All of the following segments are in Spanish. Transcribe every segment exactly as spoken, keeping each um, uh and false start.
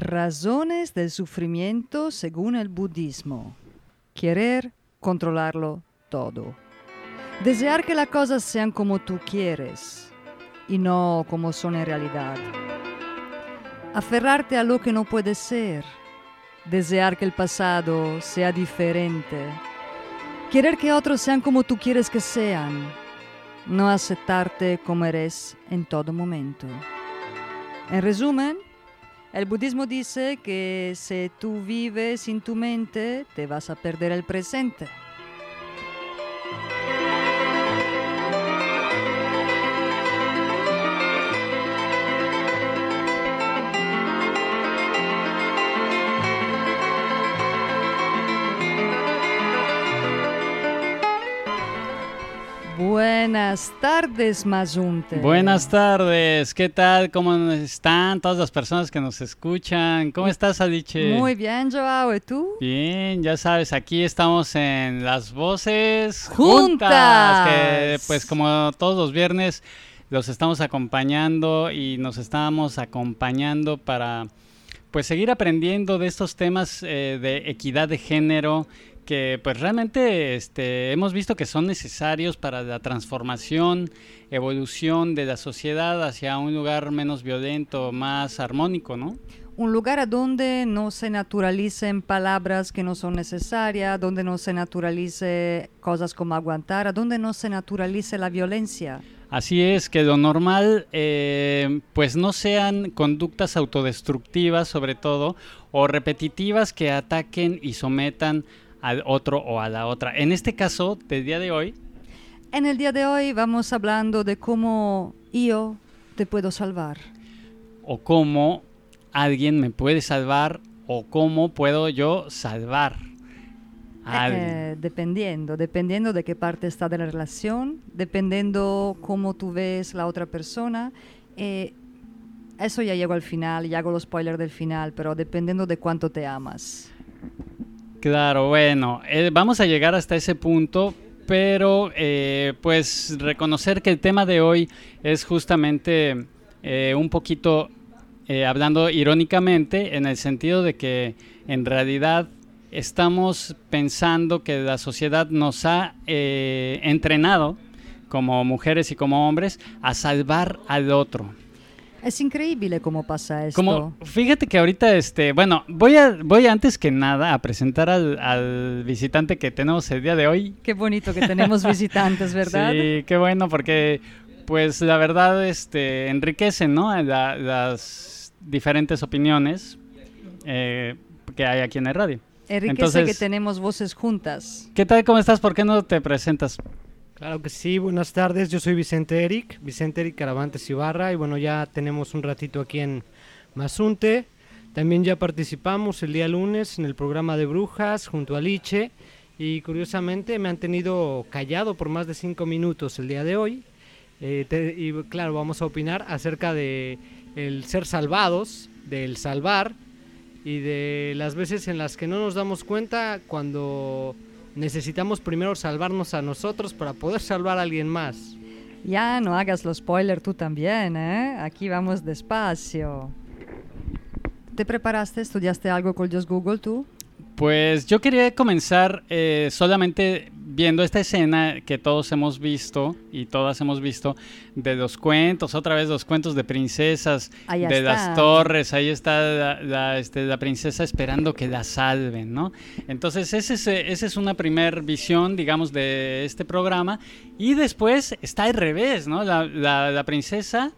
Razones del sufrimiento según el budismo. Querer controlarlo todo. Desear que las cosas sean como tú quieres y no como son en realidad. Aferrarte a lo que no puede ser. Desear que el pasado sea diferente. Querer que otros sean como tú quieres que sean. No aceptarte como eres en todo momento. En resumen, el budismo dice que si tú vives sin tu mente, te vas a perder el presente. Buenas tardes, Mazunte. Buenas tardes, ¿qué tal? ¿Cómo están todas las personas que nos escuchan? ¿Cómo estás, Adiche? Muy bien, Joao, ¿y tú? Bien, ya sabes, aquí estamos en Las Voces Juntas. Juntas, que pues como todos los viernes los estamos acompañando y nos estamos acompañando para pues seguir aprendiendo de estos temas eh, de equidad de género, que pues realmente este, hemos visto que son necesarios para la transformación, evolución de la sociedad hacia un lugar menos violento, más armónico, ¿no? Un lugar a donde no se naturalicen palabras que no son necesarias, donde no se naturalice cosas como aguantar, a donde no se naturalice la violencia. Así es, que lo normal eh, pues no sean conductas autodestructivas sobre todo, o repetitivas que ataquen y sometan al otro o a la otra. En este caso, del día de hoy... En el día de hoy vamos hablando de cómo yo te puedo salvar. O cómo alguien me puede salvar, o cómo puedo yo salvar a alguien. Eh, dependiendo, dependiendo de qué parte está de la relación, dependiendo cómo tú ves la otra persona. Eh, eso ya llego al final, ya hago los spoilers del final, pero dependiendo de cuánto te amas. Claro, bueno, eh, vamos a llegar hasta ese punto, pero eh, pues reconocer que el tema de hoy es justamente eh, un poquito eh, hablando irónicamente, en el sentido de que en realidad estamos pensando que la sociedad nos ha eh, entrenado como mujeres y como hombres a salvar al otro. Es increíble cómo pasa esto. Como, fíjate que ahorita, este, bueno, voy a, voy antes que nada a presentar al, al visitante que tenemos el día de hoy. Qué bonito que tenemos visitantes, ¿verdad? Sí, qué bueno, porque, pues, la verdad, este, enriquecen, ¿no? La, las diferentes opiniones eh, que hay aquí en el radio. Enriquece. Entonces, que tenemos voces juntas. ¿Qué tal? ¿Cómo estás? ¿Por qué no te presentas? Claro que sí, buenas tardes, yo soy Vicente Eric, Vicente Eric Caravantes Ibarra, y bueno, ya tenemos un ratito aquí en Mazunte. También ya participamos el día lunes en el programa de Brujas junto a Liche, y curiosamente me han tenido callado por más de cinco minutos el día de hoy. Eh, te, y claro, vamos a opinar acerca de el ser salvados, del salvar, y de las veces en las que no nos damos cuenta cuando necesitamos primero salvarnos a nosotros para poder salvar a alguien más. Ya, no hagas los spoilers tú también, ¿eh? Aquí vamos despacio. ¿Te preparaste? ¿Estudiaste algo con Just Google tú? Pues yo quería comenzar eh, solamente viendo esta escena que todos hemos visto y todas hemos visto de los cuentos, otra vez los cuentos de princesas, ahí de está. Las torres, ahí está la, la, este, la princesa esperando que la salven, ¿no? Entonces ese es, esa es una primer visión, digamos, de este programa, y después está al revés, ¿no? La, la, la princesa...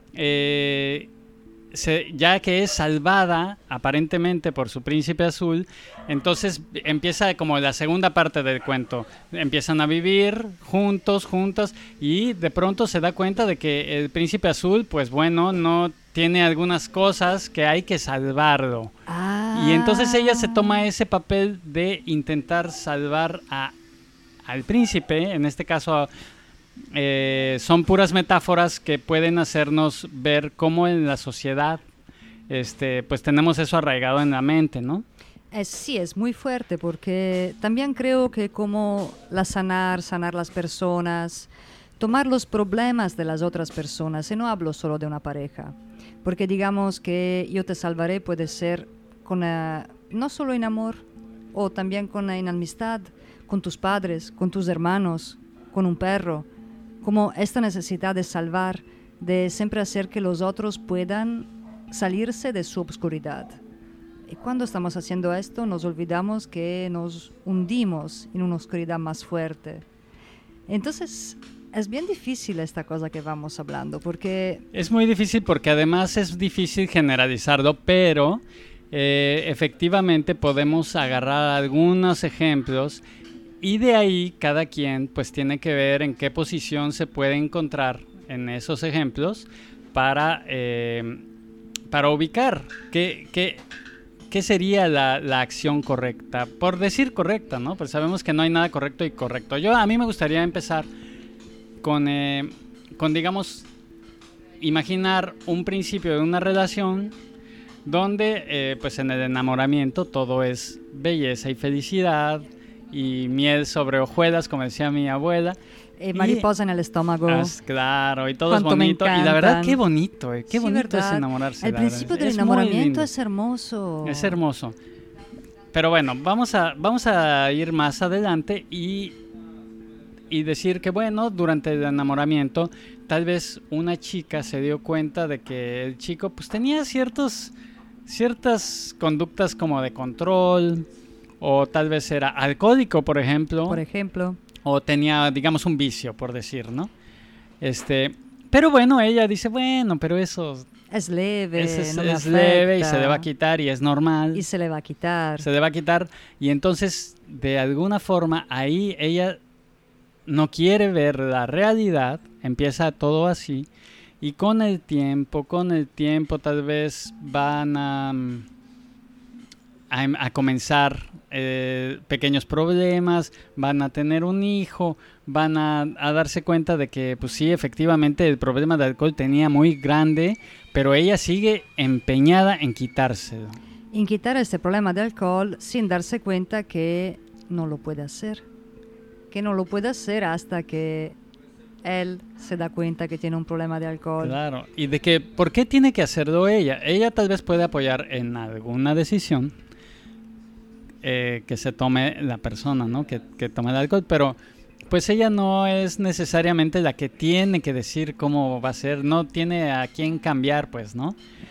Eh, Se, ya que es salvada aparentemente por su príncipe azul, entonces empieza como la segunda parte del cuento. Empiezan a vivir juntos, juntas, y de pronto se da cuenta de que el príncipe azul, pues bueno, no tiene algunas cosas que hay que salvarlo. Ah. Y entonces ella se toma ese papel de intentar salvar a, al príncipe, en este caso a Eh, son puras metáforas que pueden hacernos ver cómo en la sociedad este, pues tenemos eso arraigado en la mente, ¿no? Es, sí, es muy fuerte, porque también creo que como la sanar, sanar las personas, tomar los problemas de las otras personas, y no hablo solo de una pareja, Porque digamos que yo te salvaré puede ser con, uh, no solo en amor, o también con, uh, en amistad, con tus padres, con tus hermanos, con un perro. Como esta necesidad de salvar, de siempre hacer que los otros puedan salirse de su obscuridad. Y cuando estamos haciendo esto, nos olvidamos que nos hundimos en una oscuridad más fuerte. Entonces, es bien difícil esta cosa que vamos hablando, porque... Es muy difícil porque además es difícil generalizarlo, pero eh, efectivamente podemos agarrar algunos ejemplos y de ahí cada quien pues tiene que ver en qué posición se puede encontrar en esos ejemplos para, eh, para ubicar qué... qué ¿Qué sería la, la acción correcta? Por decir correcta, ¿no? Pues sabemos que no hay nada correcto y correcto. Yo, a mí me gustaría empezar con, eh, con, digamos, imaginar un principio de una relación donde, eh, pues en el enamoramiento todo es belleza y felicidad y miel sobre hojuelas, como decía mi abuela. Eh, mariposa y, en el estómago. Es, claro, y todo es bonito. Y la verdad, qué bonito, eh, qué sí, bonito ¿verdad? es enamorarse. El principio del es enamoramiento es hermoso. Es hermoso. Pero bueno, vamos a, vamos a ir más adelante y, y decir que, bueno, durante el enamoramiento, tal vez una chica se dio cuenta de que el chico pues tenía ciertos, ciertas conductas como de control, o tal vez era alcohólico, por ejemplo. Por ejemplo. O tenía, digamos, un vicio, por decir, ¿no? Este, pero bueno, ella dice, bueno, pero eso... Es leve, es, es, no me es leve y se le va a afecta. quitar y es normal. Y se le va a quitar. Se le va a quitar y entonces, de alguna forma, ahí ella no quiere ver la realidad, empieza todo así, y con el tiempo, con el tiempo tal vez van a, a, a comenzar... Eh, pequeños problemas, van a tener un hijo, van a, a darse cuenta de que pues sí, efectivamente el problema de alcohol tenía muy grande, pero ella sigue empeñada en quitárselo. En quitar este problema de alcohol sin darse cuenta que no lo puede hacer. Que no lo puede hacer hasta que él se da cuenta que tiene un problema de alcohol. Claro, y de que, ¿por qué tiene que hacerlo ella? Ella tal vez puede apoyar en alguna decisión Eh, que se tome la persona, ¿no? Que, que tome el alcohol, pero pues ella no es necesariamente la que tiene que decir cómo va a ser, no tiene a quién cambiar, pues, ¿no?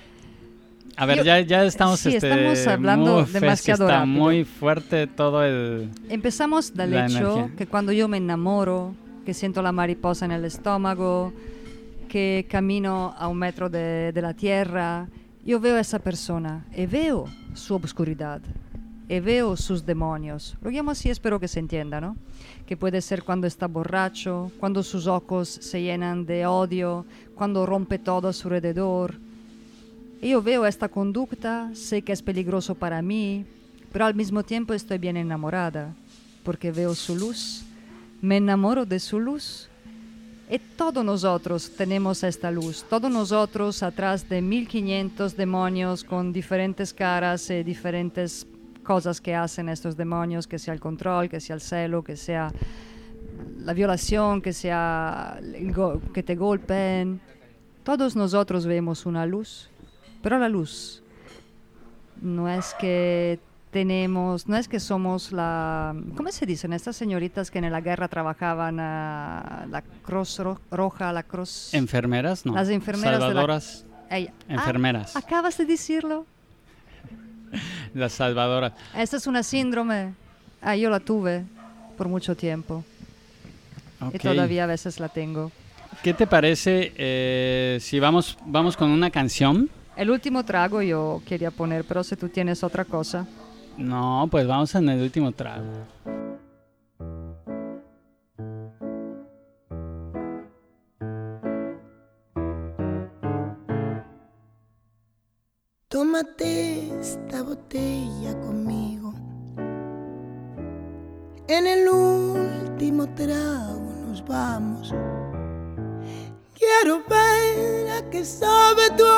A ver, Yo, ya, ya estamos, sí, este, estamos hablando muy, demasiado está rápido. Muy fuerte todo el... Empezamos del hecho energía. Que cuando yo me enamoro, que siento la mariposa en el estómago, que camino a un metro de, de la tierra, yo veo a esa persona y veo su obscuridad. Y veo sus demonios. Lo llamo así, espero que se entienda, ¿no? Que puede ser cuando está borracho, cuando sus ojos se llenan de odio, cuando rompe todo a su alrededor. Y yo veo esta conducta, sé que es peligroso para mí, pero al mismo tiempo estoy bien enamorada, porque veo su luz, me enamoro de su luz. Y todos nosotros tenemos esta luz, todos nosotros atrás de mil quinientos demonios con diferentes caras y diferentes cosas que hacen estos demonios, que sea el control, que sea el celo, que sea la violación, que sea el go- que te golpeen. Todos nosotros vemos una luz, pero la luz no es que tenemos, no es que somos la, ¿cómo se dicen? Estas señoritas que en la guerra trabajaban, uh, la Cruz ro- Roja, la Cruz... ¿Enfermeras? No. Las enfermeras Salvadoras. de la... Ella. Enfermeras. Ah, acabas de decirlo. La salvadora. Esta es una síndrome. Ah, yo la tuve por mucho tiempo. Okay. Y todavía a veces la tengo. ¿Qué te parece eh, si vamos, vamos con una canción? El último trago yo quería poner, pero si tú tienes otra cosa. No, pues vamos en el último trago. Tómate esta botella conmigo. En el último trago nos vamos. Quiero ver a qué sabe tu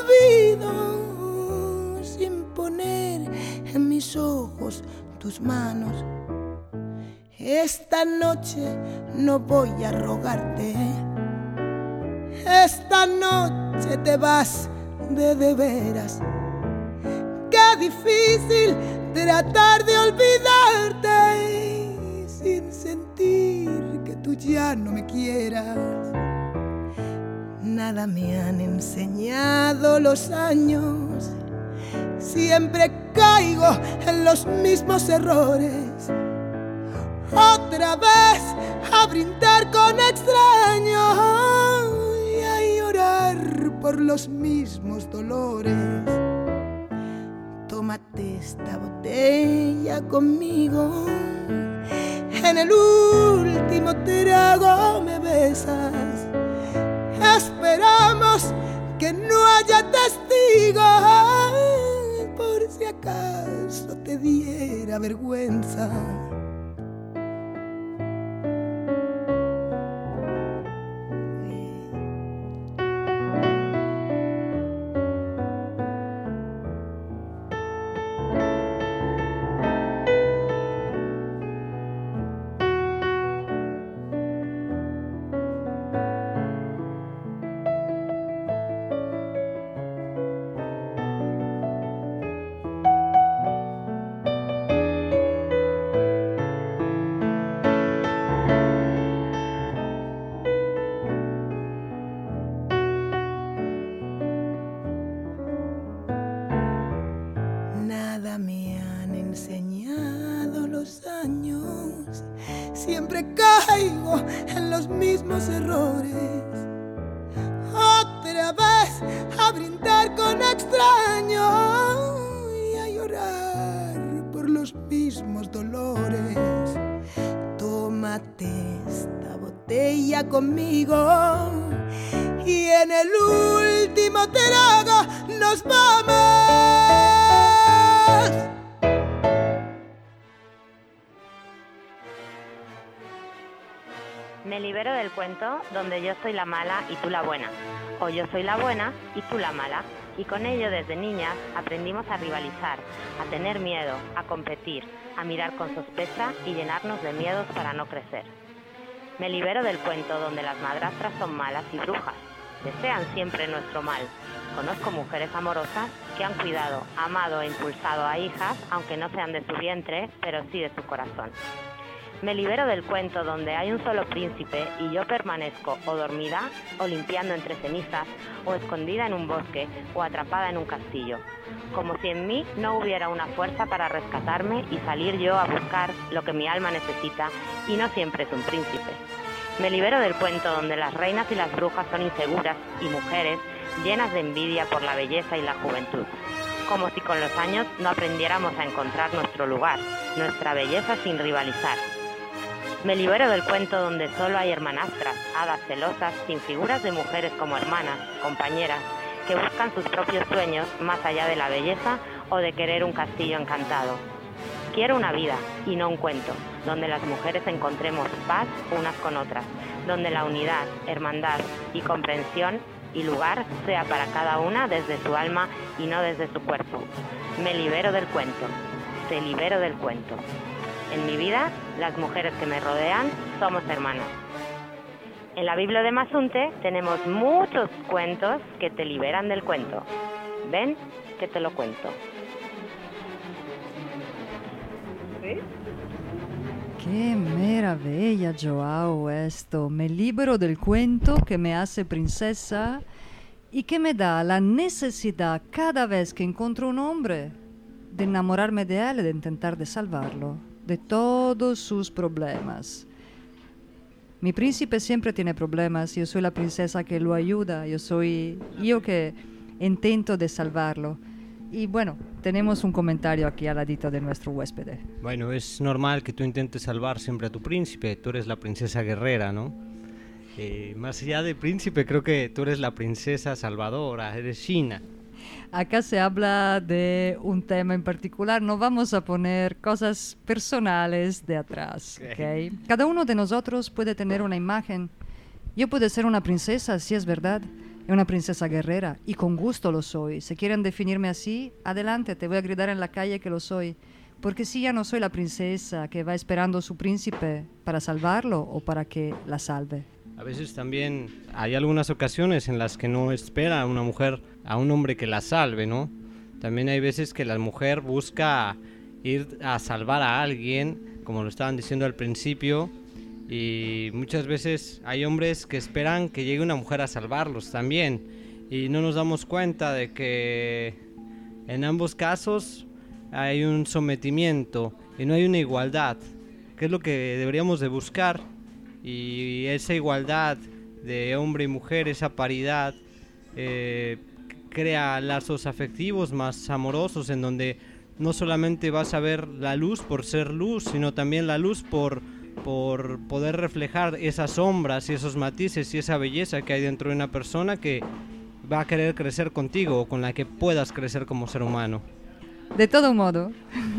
olvido, sin poner en mis ojos tus manos. Esta noche no voy a rogarte. Esta noche te vas de de veras. Qué difícil tratar de olvidarte sin sentir que tú ya no me quieras. Nada me han enseñado los años, siempre caigo en los mismos errores. Otra vez a brindar con extraños y a llorar por los mismos dolores. Tómate esta botella conmigo, en el último trago me besas. Esperamos que no haya testigos, por si acaso te diera vergüenza. Siempre caigo en los mismos errores. Otra vez a brindar con extraños y a llorar por los mismos dolores. Tómate esta botella conmigo y en el último trago nos vamos. Me libero del cuento donde yo soy la mala y tú la buena, o yo soy la buena y tú la mala, y con ello desde niñas aprendimos a rivalizar, a tener miedo, a competir, a mirar con sospecha y llenarnos de miedos para no crecer. Me libero del cuento donde las madrastras son malas y brujas, desean siempre nuestro mal. Conozco mujeres amorosas que han cuidado, amado e impulsado a hijas, aunque no sean de su vientre, pero sí de su corazón. Me libero del cuento donde hay un solo príncipe y yo permanezco o dormida, o limpiando entre cenizas, o escondida en un bosque, o atrapada en un castillo. Como si en mí no hubiera una fuerza para rescatarme y salir yo a buscar lo que mi alma necesita, y no siempre es un príncipe. Me libero del cuento donde las reinas y las brujas son inseguras y mujeres llenas de envidia por la belleza y la juventud. Como si con los años no aprendiéramos a encontrar nuestro lugar, nuestra belleza sin rivalizar. Me libero del cuento donde solo hay hermanastras, hadas celosas, sin figuras de mujeres como hermanas, compañeras, que buscan sus propios sueños más allá de la belleza o de querer un castillo encantado. Quiero una vida, y no un cuento, donde las mujeres encontremos paz unas con otras, donde la unidad, hermandad y comprensión y lugar sea para cada una desde su alma y no desde su cuerpo. Me libero del cuento, te libero del cuento. En mi vida, las mujeres que me rodean somos hermanas. En la Biblia de Mazunte tenemos muchos cuentos que te liberan del cuento. Ven, que te lo cuento. ¿Sí? Qué maravilla, Joao, esto. Me libero del cuento que me hace princesa y que me da la necesidad cada vez que encuentro un hombre de enamorarme de él y de intentar de salvarlo de todos sus problemas. Mi príncipe siempre tiene problemas, yo soy la princesa que lo ayuda, yo soy yo que intento de salvarlo. Y bueno, tenemos un comentario aquí al ladito de nuestro huésped. Bueno, es normal que tú intentes salvar siempre a tu príncipe, tú eres la princesa guerrera, ¿no? Eh, más allá de príncipe, creo que tú eres la princesa salvadora, eres China. Acá se habla de un tema en particular, no vamos a poner cosas personales de atrás, ¿okay? Cada uno de nosotros puede tener una imagen. Yo puedo ser una princesa, sí es verdad, una princesa guerrera, y con gusto lo soy. Si quieren definirme así, adelante, te voy a gritar en la calle que lo soy. Porque si ya no soy la princesa que va esperando a su príncipe para salvarlo o para que la salve. A veces también hay algunas ocasiones en las que no espera a una mujer a un hombre que la salve, ¿no? También hay veces que la mujer busca ir a salvar a alguien, como lo estaban diciendo al principio, y muchas veces hay hombres que esperan que llegue una mujer a salvarlos también, y no nos damos cuenta de que en ambos casos hay un sometimiento y no hay una igualdad, que es lo que deberíamos de buscar, y esa igualdad de hombre y mujer, esa paridad, eh, crea lazos afectivos más amorosos, en donde no solamente vas a ver la luz por ser luz, sino también la luz por, por poder reflejar esas sombras y esos matices y esa belleza que hay dentro de una persona que va a querer crecer contigo, o con la que puedas crecer como ser humano. De todo modo.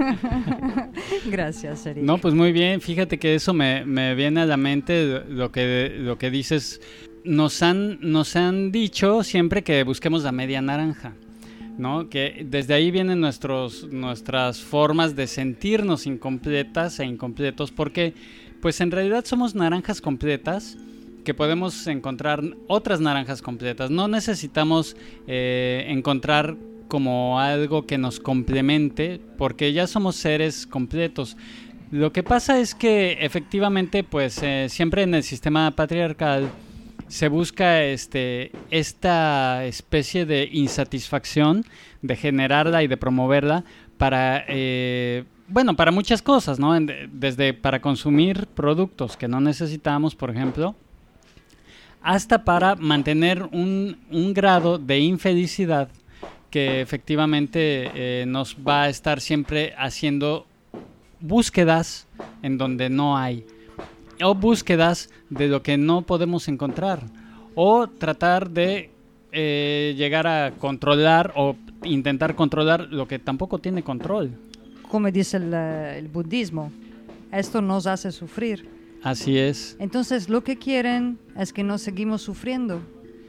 Gracias, Eric. No, pues muy bien. Fíjate que eso me, me viene a la mente lo que, lo que dices. Nos han, nos han dicho siempre que busquemos la media naranja, ¿no? Que desde ahí vienen nuestros, nuestras formas de sentirnos incompletas e incompletos, porque pues en realidad somos naranjas completas que podemos encontrar otras naranjas completas. No necesitamos eh, encontrar como algo que nos complemente, porque ya somos seres completos. Lo que pasa es que efectivamente pues eh, siempre en el sistema patriarcal se busca este, esta especie de insatisfacción, de generarla y de promoverla para, eh, bueno, para muchas cosas, ¿no? Desde para consumir productos que no necesitamos, por ejemplo, hasta para mantener un, un grado de infelicidad que efectivamente eh, nos va a estar siempre haciendo búsquedas en donde no hay, o búsquedas de lo que no podemos encontrar, o tratar de eh, llegar a controlar o intentar controlar lo que tampoco tiene control. Como dice el, el budismo, esto nos hace sufrir. Así es. Entonces lo que quieren es que nos seguimos sufriendo.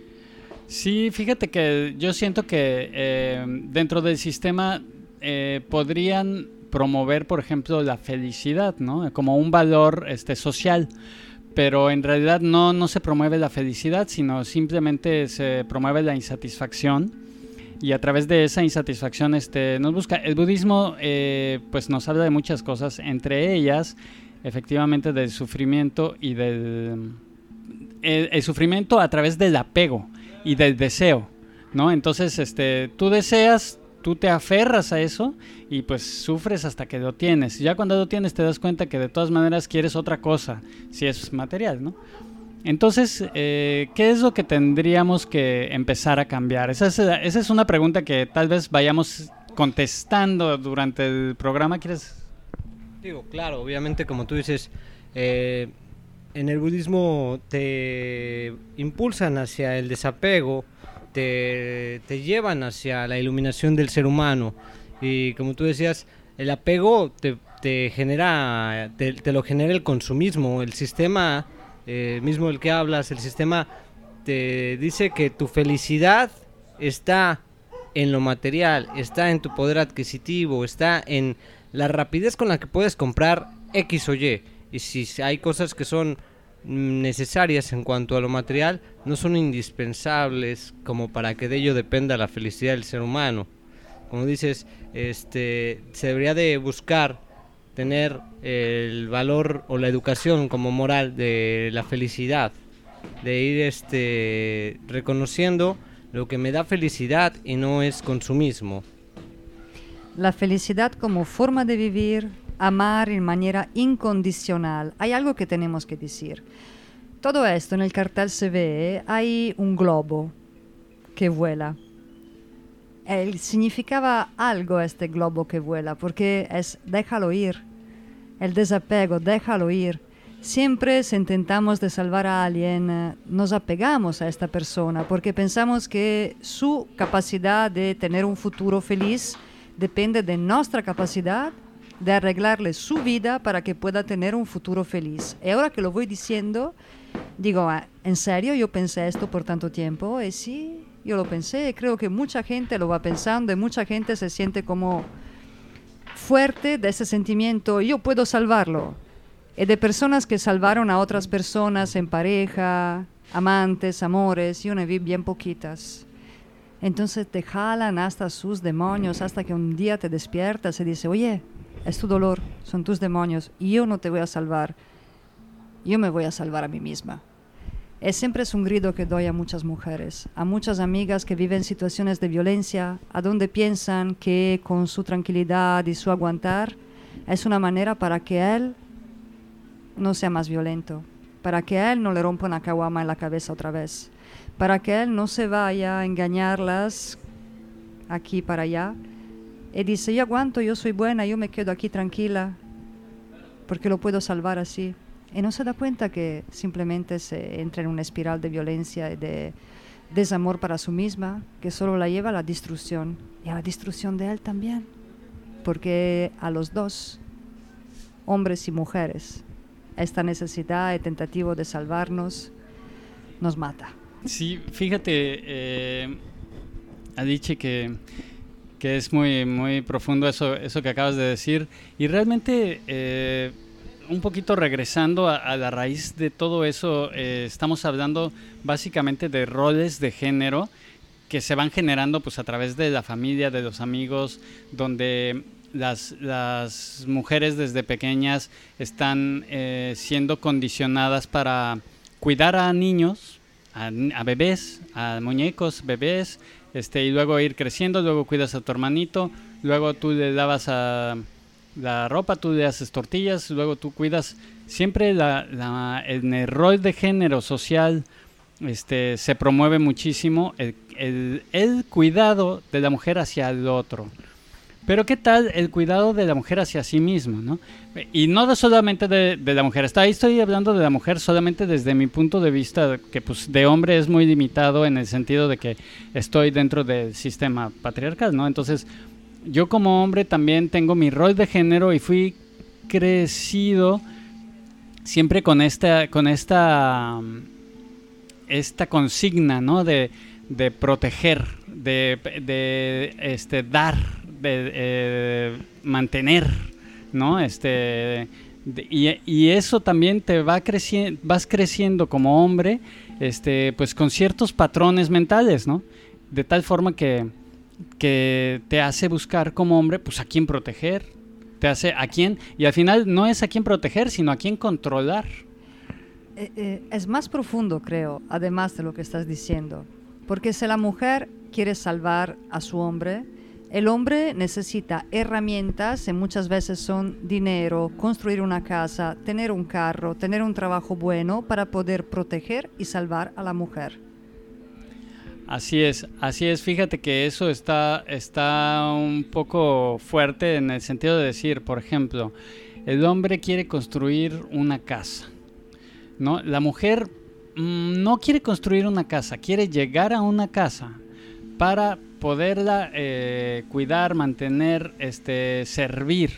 Sí, fíjate que yo siento que eh, dentro del sistema eh, podrían promover, por ejemplo, la felicidad, ¿no? Como un valor este, social, pero en realidad no, no se promueve la felicidad, sino simplemente se promueve la insatisfacción, y a través de esa insatisfacción este, nos busca. El budismo eh, pues nos habla de muchas cosas, entre ellas efectivamente del sufrimiento y del el, el sufrimiento a través del apego y del deseo, ¿no? Entonces este, tú deseas, tú te aferras a eso y pues sufres hasta que lo tienes. Ya cuando lo tienes te das cuenta que de todas maneras quieres otra cosa, si es material, ¿no? Entonces, eh, ¿qué es lo que tendríamos que empezar a cambiar? Esa es, esa es una pregunta que tal vez vayamos contestando durante el programa. ¿Quieres? Digo, claro, obviamente como tú dices, eh, en el budismo te impulsan hacia el desapego, Te, te llevan hacia la iluminación del ser humano, y como tú decías, el apego te, te genera te, te lo genera el consumismo, el sistema eh, mismo del que hablas. El sistema te dice que tu felicidad está en lo material, está en tu poder adquisitivo, está en la rapidez con la que puedes comprar X o Y, y si hay cosas que son necesarias en cuanto a lo material, no son indispensables como para que de ello dependa la felicidad del ser humano. Como dices, este, se debería de buscar tener el valor o la educación como moral de la felicidad, de ir este, reconociendo lo que me da felicidad y no es consumismo. La felicidad como forma de vivir, amar en manera incondicional. Hay algo que tenemos que decir. Todo esto en el cartel se ve, hay un globo que vuela. Él significaba algo este globo que vuela, porque es déjalo ir, el desapego, déjalo ir. Siempre si intentamos de salvar a alguien, nos apegamos a esta persona, porque pensamos que su capacidad de tener un futuro feliz depende de nuestra capacidad de arreglarle su vida para que pueda tener un futuro feliz. Y ahora que lo voy diciendo, digo, ¿en serio yo pensé esto por tanto tiempo? Y sí, yo lo pensé, creo que mucha gente lo va pensando y mucha gente se siente como fuerte de ese sentimiento, yo puedo salvarlo. y de personas que salvaron a otras personas en pareja, amantes, amores. Yo ne vi bien poquitas. Entonces te jalan hasta sus demonios, hasta que un día te despiertas y dices, oye, es tu dolor, son tus demonios, y yo no te voy a salvar, yo me voy a salvar a mí misma. Es siempre es un grito que doy a muchas mujeres, a muchas amigas que viven situaciones de violencia, a donde piensan que con su tranquilidad y su aguantar es una manera para que él no sea más violento, para que a él no le rompa una caguama en la cabeza otra vez, para que él no se vaya a engañarlas aquí para allá. Y dice, yo aguanto, yo soy buena, yo me quedo aquí tranquila, porque lo puedo salvar así. Y no se da cuenta que simplemente se entra en una espiral de violencia y de desamor para sí misma, que solo la lleva a la destrucción, y a la destrucción de él también, porque a los dos, hombres y mujeres, esta necesidad y tentativo de salvarnos nos mata. Sí, fíjate, eh, Adichie, que, que es muy, muy profundo eso, eso que acabas de decir, y realmente eh, un poquito regresando a, a la raíz de todo eso, eh, estamos hablando básicamente de roles de género que se van generando pues a través de la familia, de los amigos, donde las, las mujeres desde pequeñas están eh, siendo condicionadas para cuidar a niños, a, a bebés, a muñecos, bebés, este, y luego ir creciendo, luego cuidas a tu hermanito, luego tú le lavas a la ropa, tú le haces tortillas, luego tú cuidas. Siempre la, la, en el rol de género social este, se promueve muchísimo el, el, el cuidado de la mujer hacia el otro. Pero ¿qué tal el cuidado de la mujer hacia sí misma, ¿no? Y no de solamente de, de la mujer. Está ahí estoy hablando de la mujer solamente desde mi punto de vista, que pues de hombre es muy limitado en el sentido de que estoy dentro del sistema patriarcal, ¿no? Entonces, yo como hombre también tengo mi rol de género y fui crecido siempre con esta, con esta, esta consigna, ¿no? De, de proteger, de, de este, dar, de eh, mantener, ¿no? Este, de, y, y eso también te va creciendo, vas creciendo como hombre, este, pues con ciertos patrones mentales, ¿no? De tal forma que, que te hace buscar como hombre, pues a quién proteger, te hace a quién, y al final no es a quién proteger, sino a quién controlar. Eh, eh, es más profundo, creo, además de lo que estás diciendo, porque si la mujer quiere salvar a su hombre, el hombre necesita herramientas, y muchas veces son dinero, construir una casa, tener un carro, tener un trabajo bueno para poder proteger y salvar a la mujer. Así es, así es. Fíjate que eso está, está un poco fuerte en el sentido de decir, por ejemplo, el hombre quiere construir una casa, ¿no? La mujer mmm, no quiere construir una casa, quiere llegar a una casa para poderla eh, cuidar, mantener, este, servir.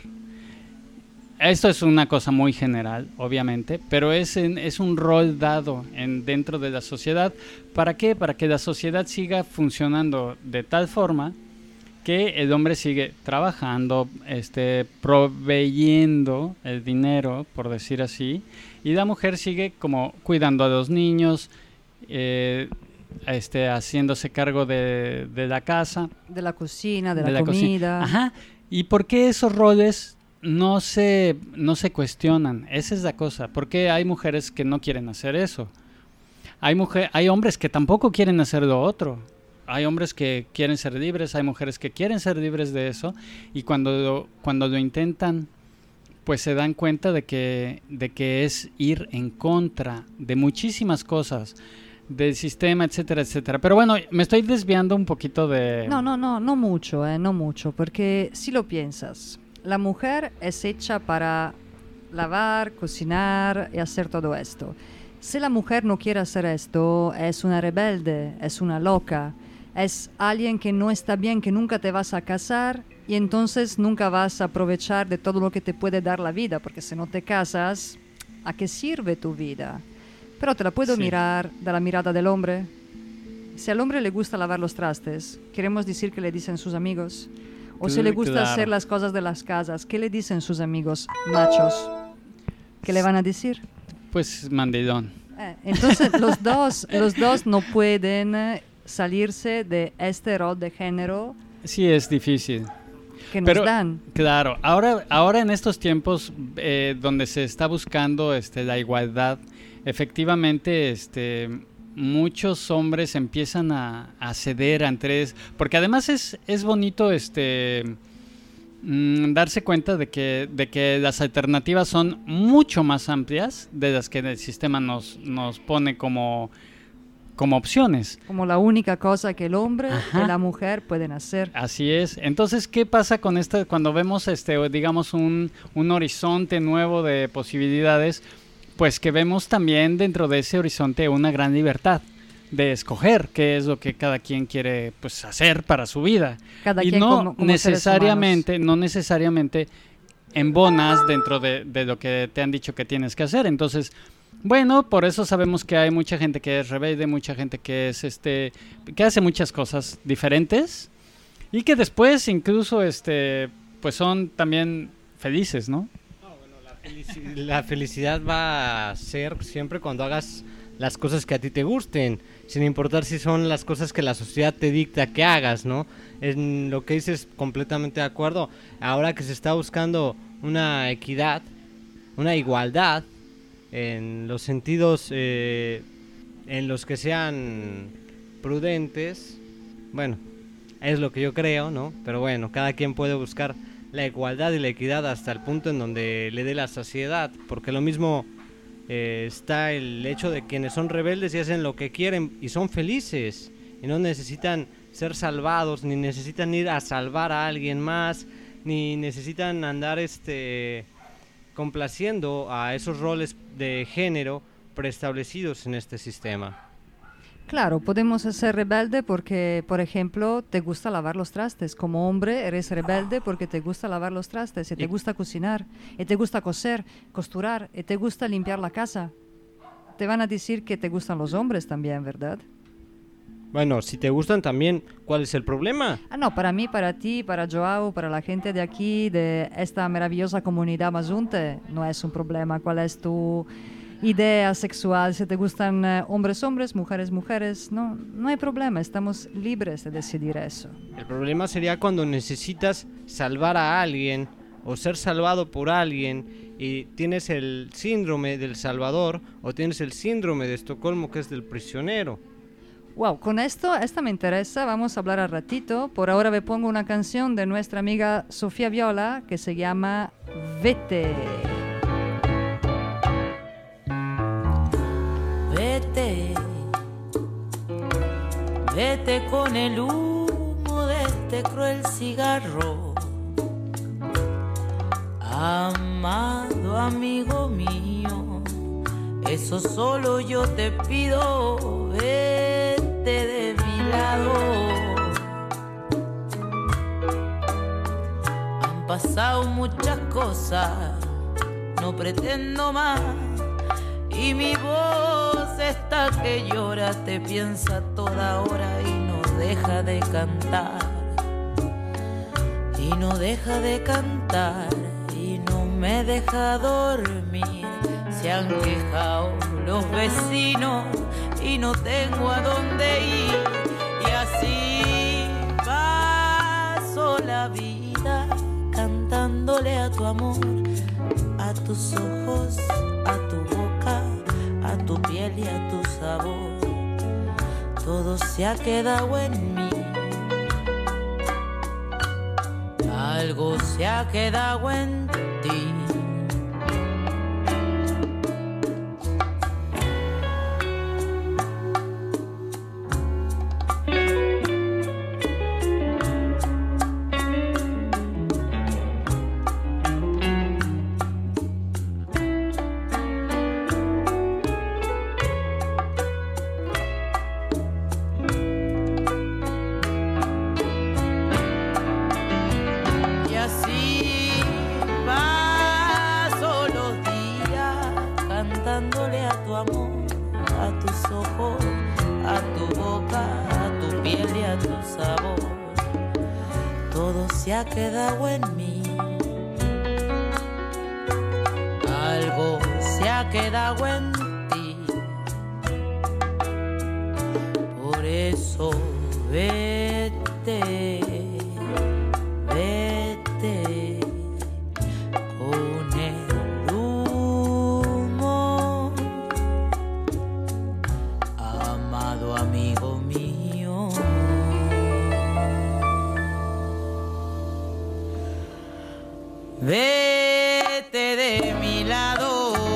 Esto es una cosa muy general, obviamente, pero es, en, es un rol dado en, dentro de la sociedad. ¿Para qué? Para que la sociedad siga funcionando de tal forma que el hombre sigue trabajando, este, proveyendo el dinero, por decir así, y la mujer sigue como cuidando a los niños, eh, este, haciéndose cargo de, de la casa. De la cocina, de, de la, la comida. Cocina. Ajá. ¿Y por qué esos roles no se, no se cuestionan? Esa es la cosa. Porque hay mujeres que no quieren hacer eso. Hay, mujer, hay hombres que tampoco quieren hacer lo otro. Hay hombres que quieren ser libres, hay mujeres que quieren ser libres de eso. Y cuando lo, cuando lo intentan, pues se dan cuenta de que, de que es ir en contra de muchísimas cosas, del sistema, etcétera, etcétera. Pero bueno, me estoy desviando un poquito de... No, no, no, no mucho, eh, no mucho. Porque si lo piensas, la mujer es hecha para lavar, cocinar y hacer todo esto. Si la mujer no quiere hacer esto, es una rebelde, es una loca, es alguien que no está bien, que nunca te vas a casar y entonces nunca vas a aprovechar de todo lo que te puede dar la vida, porque si no te casas, ¿a qué sirve tu vida? Pero te la puedo sí. mirar de la mirada del hombre. Si al hombre le gusta lavar los trastes, ¿queremos decir que le dicen sus amigos? O si le gusta claro. hacer las cosas de las casas, ¿qué le dicen sus amigos machos? ¿Qué le van a decir? Pues mandilón. Eh, entonces los dos, los dos no pueden eh, salirse de este rol de género. Sí, es difícil. Que nos Pero, dan. Claro, ahora, ahora en estos tiempos eh, donde se está buscando este, la igualdad, efectivamente este, muchos hombres empiezan a, a ceder ante eso, porque además es, es bonito este, mmm, darse cuenta de que, de que las alternativas son mucho más amplias de las que el sistema nos, nos pone como... como opciones. Como la única cosa que el hombre Ajá. y la mujer pueden hacer. Así es. Entonces, ¿qué pasa con esta cuando vemos este, digamos, un, un horizonte nuevo de posibilidades? Pues que vemos también dentro de ese horizonte una gran libertad de escoger qué es lo que cada quien quiere pues hacer para su vida. Cada y quien no como, como necesariamente, no necesariamente embonas dentro de, de lo que te han dicho que tienes que hacer. Entonces, bueno, por eso sabemos que hay mucha gente que es rebelde, mucha gente que es este, que hace muchas cosas diferentes y que después incluso este, pues son también felices, ¿no? No, bueno, la, felici- la felicidad va a ser siempre cuando hagas las cosas que a ti te gusten, sin importar si son las cosas que la sociedad te dicta que hagas, ¿no? En lo que dices, completamente de acuerdo. Ahora que se está buscando una equidad, una igualdad, en los sentidos eh, en los que sean prudentes, bueno, es lo que yo creo, ¿no? Pero bueno, cada quien puede buscar la igualdad y la equidad hasta el punto en donde le dé la saciedad, porque lo mismo eh, está el hecho de quienes son rebeldes y hacen lo que quieren y son felices y no necesitan ser salvados, ni necesitan ir a salvar a alguien más, ni necesitan andar este complaciendo a esos roles de género preestablecidos en este sistema. Claro, podemos ser rebelde porque, por ejemplo, te gusta lavar los trastes. Como hombre eres rebelde porque te gusta lavar los trastes y te gusta cocinar, y te gusta coser, costurar, y te gusta limpiar la casa. Te van a decir que te gustan los hombres también, ¿verdad? Bueno, si te gustan también, ¿cuál es el problema? Ah, no, para mí, para ti, para Joao, para la gente de aquí, de esta maravillosa comunidad Mazunte, no es un problema. ¿Cuál es tu idea sexual? Si te gustan eh, hombres, hombres, mujeres, mujeres, no, no hay problema, estamos libres de decidir eso. El problema sería cuando necesitas salvar a alguien o ser salvado por alguien y tienes el síndrome del salvador o tienes el síndrome de Estocolmo, que es del prisionero. Wow, con esto, esta me interesa, vamos a hablar al ratito. Por ahora me pongo una canción de nuestra amiga Sofía Viola que se llama Vete. Vete, vete con el humo de este cruel cigarro, amado amigo mío, eso solo yo te pido, vete de mi lado. Han pasado muchas cosas, no pretendo más, y mi voz está que llora, te piensa toda hora y no deja de cantar, y no deja de cantar, y no me deja dormir. Se han quejado los vecinos y no tengo a dónde ir, y así paso la vida cantándole a tu amor, a tus ojos, a tu boca, a tu piel y a tu sabor. Todo se ha quedado en mí, algo se ha quedado en ti. Se ha quedado en mí, algo se ha quedado en ti. Por eso vete, vete con el humo, amado amigo mío. Vete de mi lado.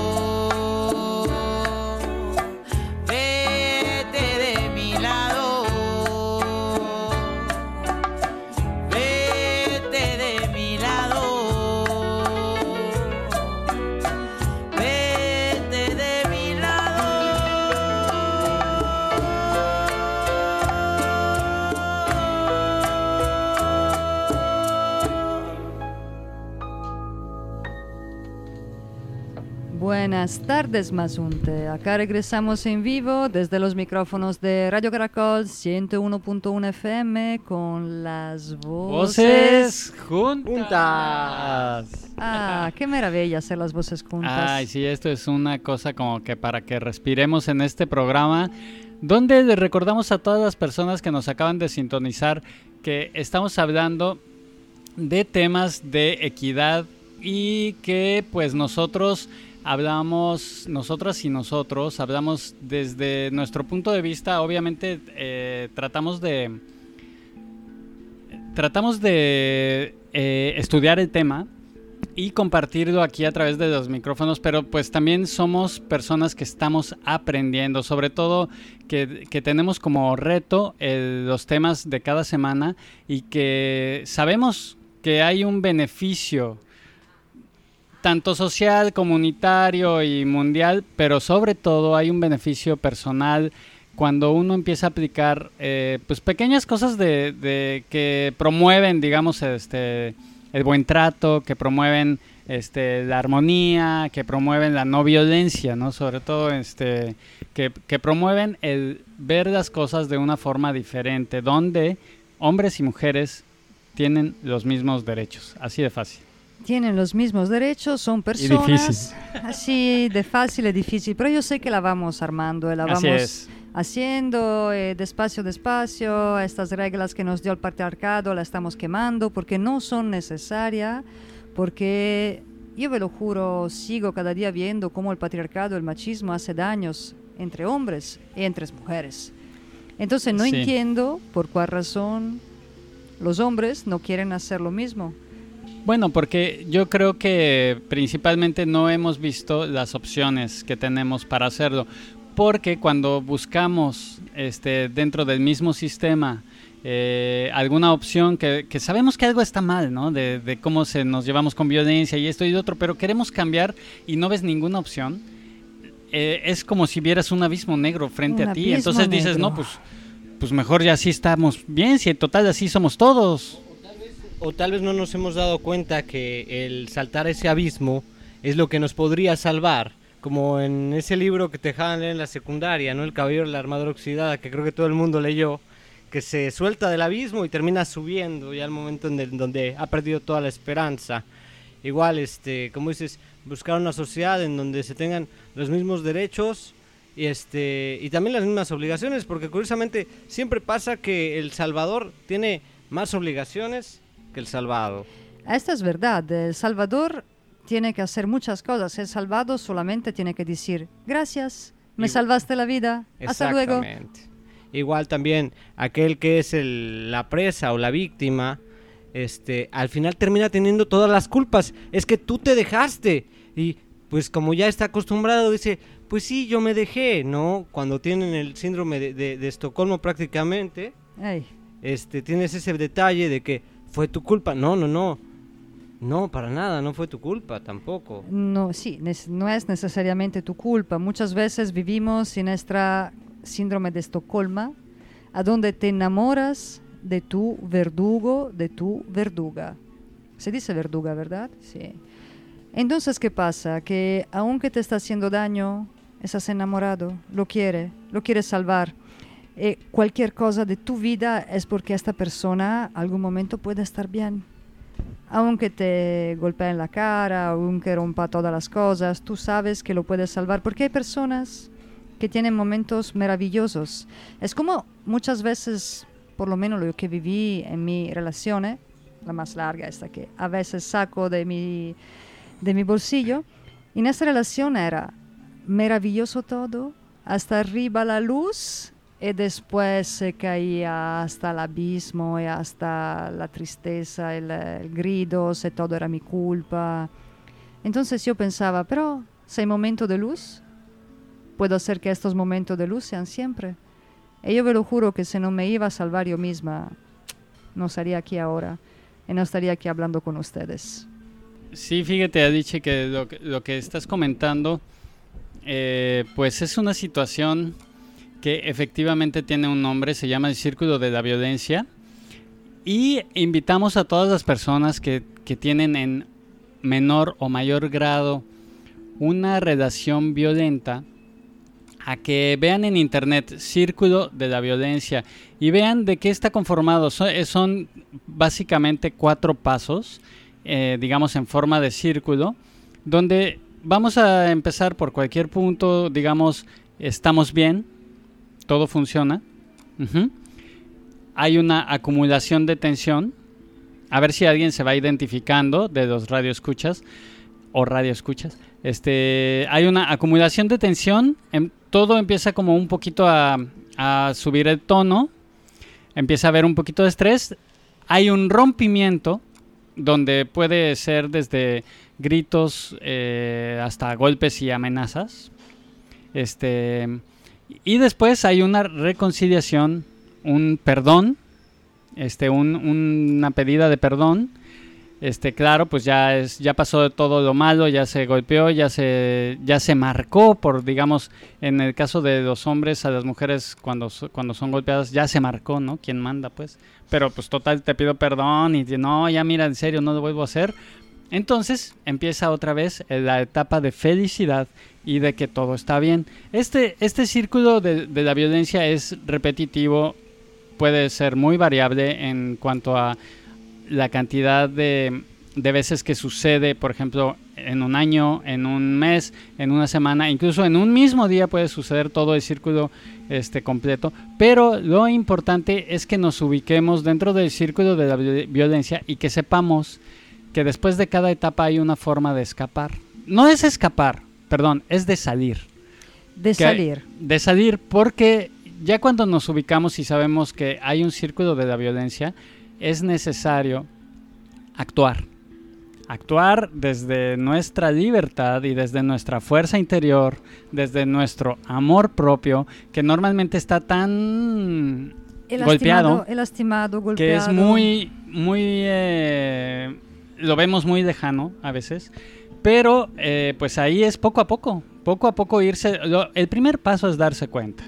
Buenas tardes, Mazunte. Acá regresamos en vivo desde los micrófonos de Radio Caracol ciento uno punto uno F M con las voces, voces juntas. Ah, qué maravilla hacer las voces juntas. Ay, sí, esto es una cosa como que para que respiremos en este programa, donde le recordamos a todas las personas que nos acaban de sintonizar que estamos hablando de temas de equidad y que pues nosotros hablamos, nosotras y nosotros, hablamos desde nuestro punto de vista. Obviamente eh, tratamos de tratamos de eh, estudiar el tema y compartirlo aquí a través de los micrófonos, pero pues también somos personas que estamos aprendiendo, sobre todo que, que tenemos como reto el, los temas de cada semana y que sabemos que hay un beneficio tanto social, comunitario y mundial, pero sobre todo hay un beneficio personal cuando uno empieza a aplicar eh, pues pequeñas cosas de, de que promueven, digamos, este el buen trato, que promueven este la armonía, que promueven la no violencia, ¿no? Sobre todo este que, que promueven el ver las cosas de una forma diferente, donde hombres y mujeres tienen los mismos derechos, así de fácil. Tienen los mismos derechos, son personas. Y difícil. Así de fácil y difícil, pero yo sé que la vamos armando, la Así vamos es. haciendo eh, despacio, despacio. Estas reglas que nos dio el patriarcado las estamos quemando porque no son necesarias, porque yo me lo juro, sigo cada día viendo cómo el patriarcado, el machismo hace daños entre hombres y entre mujeres. Entonces no Sí. entiendo por cuál razón los hombres no quieren hacer lo mismo. Bueno, porque yo creo que principalmente no hemos visto las opciones que tenemos para hacerlo, porque cuando buscamos este, dentro del mismo sistema eh, alguna opción que, que sabemos que algo está mal, ¿no? De, de cómo se nos llevamos con violencia y esto y otro, pero queremos cambiar y no ves ninguna opción, eh, es como si vieras un abismo negro frente Un a ti. abismo Entonces dices, negro. no, pues, pues mejor ya así estamos bien, si en total así somos todos. O tal vez no nos hemos dado cuenta que el saltar ese abismo es lo que nos podría salvar, como en ese libro que te dejaban leer en la secundaria, ¿no? El caballero de la armadura oxidada, que creo que todo el mundo leyó, que se suelta del abismo y termina subiendo ya al momento en el, donde ha perdido toda la esperanza. Igual, este, como dices, buscar una sociedad en donde se tengan los mismos derechos y, este, y también las mismas obligaciones, porque curiosamente siempre pasa que el salvador tiene más obligaciones que el salvado. Esto es verdad, el salvador tiene que hacer muchas cosas, el salvado solamente tiene que decir gracias, me Igual. salvaste la vida, hasta luego. Exactamente. Igual también aquel que es el, la presa o la víctima, este, al final termina teniendo todas las culpas. Es que tú te dejaste y pues como ya está acostumbrado dice, pues sí, yo me dejé, ¿no? Cuando tienen el síndrome de, de, de Estocolmo prácticamente, Ay, este, tienes ese detalle de que fue tu culpa. No, no, no. No, para nada, no fue tu culpa tampoco. no, sí, nes- no es necesariamente tu culpa. Muchas veces vivimos en nuestra síndrome de Estocolmo, a donde te enamoras de tu verdugo, de tu verduga. Se dice verduga, ¿verdad? Sí. Entonces, ¿qué pasa? Que aunque te está haciendo daño, estás enamorado, lo quiere, lo quieres salvar. Eh, cualquier cosa de tu vida es porque esta persona algún momento puede estar bien. aunque te golpee en la cara, aunque rompa todas las cosas, tú sabes que lo puedes salvar, porque hay personas que tienen momentos maravillosos. Es como muchas veces, por lo menos lo que viví en mi relación, ¿eh? La más larga, esta que a veces saco de mi, de mi bolsillo. En esta relación era maravilloso todo, hasta arriba la luz, y después se caía hasta el abismo y hasta la tristeza, el, el grito, si todo era mi culpa. Entonces yo pensaba, pero si hay momentos de luz, puedo hacer que estos momentos de luz sean siempre. Y yo me lo juro que si no me iba a salvar yo misma, no estaría aquí ahora y no estaría aquí hablando con ustedes. Sí, fíjate, Adichie, que lo, lo que estás comentando, eh, pues es una situación que efectivamente tiene un nombre, se llama el Círculo de la Violencia, y invitamos a todas las personas que, que tienen en menor o mayor grado una relación violenta a que vean en internet Círculo de la Violencia y vean de qué está conformado. Son, son básicamente cuatro pasos, eh, digamos en forma de círculo, donde vamos a empezar por cualquier punto, digamos, estamos bien, todo funciona. Uh-huh. Hay una acumulación de tensión. A ver si alguien se va identificando de los radioescuchas o radioescuchas. Este, hay una acumulación de tensión. En, todo empieza como un poquito a, a subir el tono. Empieza a haber un poquito de estrés. Hay un rompimiento donde puede ser desde gritos eh, hasta golpes y amenazas. Este... Y después hay una reconciliación, un perdón, este, un, una pedida de perdón. Este, claro, pues ya es, ya pasó de todo lo malo, ya se golpeó, ya se, ya se marcó por, digamos, en el caso de los hombres, a las mujeres cuando, cuando son golpeadas, ya se marcó, ¿no? ¿Quién manda, pues? Pero pues total, te pido perdón y no, ya mira, en serio, no lo vuelvo a hacer. Entonces empieza otra vez la etapa de felicidad y de que todo está bien. Este, este círculo de, de la violencia es repetitivo, puede ser muy variable en cuanto a la cantidad de, de veces que sucede, por ejemplo, en un año, en un mes, en una semana, incluso en un mismo día puede suceder todo el círculo este, completo. Pero lo importante es que nos ubiquemos dentro del círculo de la violencia y que sepamos que después de cada etapa hay una forma de escapar. No es escapar, perdón, es de salir. De salir. De salir, porque ya cuando nos ubicamos y sabemos que hay un círculo de la violencia, es necesario actuar. Actuar desde nuestra libertad y desde nuestra fuerza interior, desde nuestro amor propio, que normalmente está tan el golpeado, lastimado, el lastimado, golpeado, que es muy, muy... Eh, lo vemos muy lejano a veces, pero eh, pues ahí es poco a poco, poco a poco irse, lo, el primer paso es darse cuenta.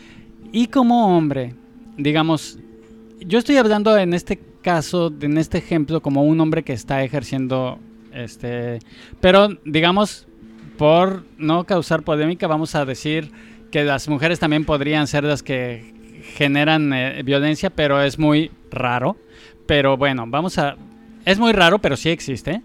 Y como hombre, digamos, yo estoy hablando en este caso, en este ejemplo, como un hombre que está ejerciendo, este, pero digamos, por no causar polémica, vamos a decir que las mujeres también podrían ser las que generan eh, violencia, pero es muy raro. Pero bueno, vamos a... Es muy raro, pero sí existe.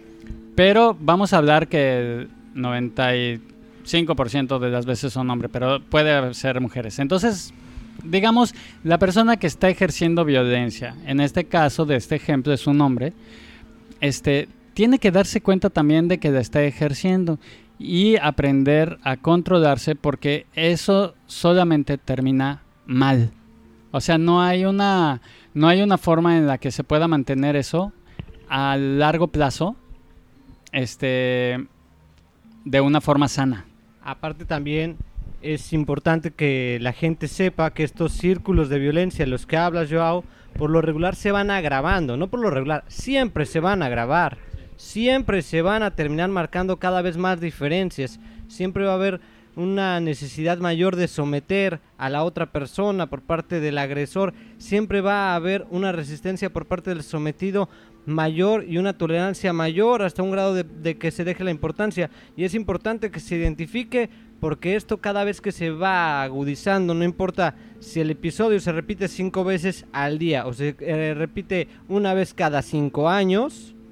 Pero vamos a hablar que el noventa y cinco por ciento de las veces son hombres, pero puede ser mujeres. Entonces, digamos, la persona que está ejerciendo violencia, en este caso, de este ejemplo, es un hombre, este, tiene que darse cuenta también de que la está ejerciendo y aprender a controlarse, porque eso solamente termina mal. O sea, no hay una, no hay una forma en la que se pueda mantener eso a largo plazo, este, de una forma sana. Aparte también es importante que la gente sepa que estos círculos de violencia, los que hablas, Joao, por lo regular se van agravando, no por lo regular, siempre se van a agravar, siempre se van a terminar marcando cada vez más diferencias, siempre va a haber una necesidad mayor de someter a la otra persona por parte del agresor, siempre va a haber una resistencia por parte del sometido mayor y una tolerancia mayor hasta un grado de, de que se deje la importancia, y es importante que se identifique, porque esto cada vez que se va agudizando, no importa si el episodio se repite cinco veces al día o se eh, repite una vez cada cinco años,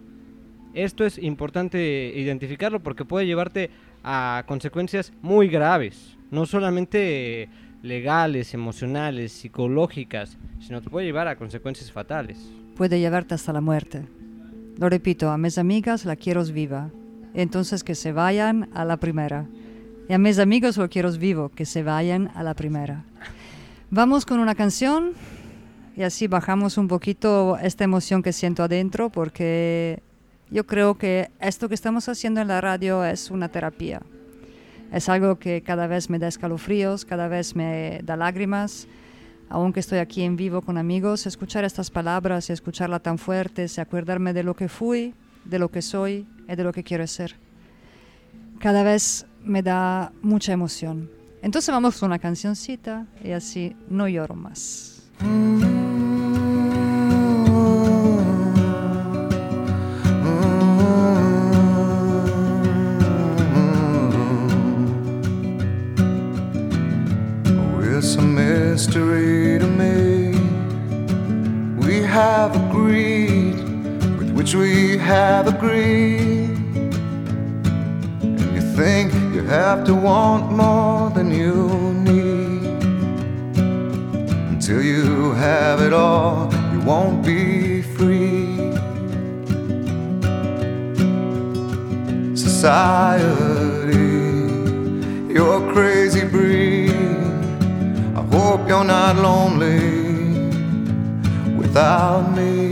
Esto es importante identificarlo porque puede llevarte a consecuencias muy graves, no solamente legales, emocionales, psicológicas, sino te puede llevar a consecuencias fatales. Puede llevarte hasta la muerte. Lo repito, a mis amigas la quiero viva, entonces que se vayan a la primera. Y a mis amigos lo quiero vivo, que se vayan a la primera. Vamos con una canción y así bajamos un poquito esta emoción que siento adentro, porque yo creo que esto que estamos haciendo en la radio es una terapia. Es algo que cada vez me da escalofríos, cada vez me da lágrimas. Aunque estoy aquí en vivo con amigos, escuchar estas palabras y escucharlas tan fuertes, y acordarme de lo que fui, de lo que soy y de lo que quiero ser. Cada vez me da mucha emoción. Entonces vamos con una cancioncita y así no lloro más. It's a mystery to me. We have agreed with which we have agreed. And you think you have to want more than you need. Until you have it all, you won't be free. Society, you're crazy breed. Hope you're not lonely without me.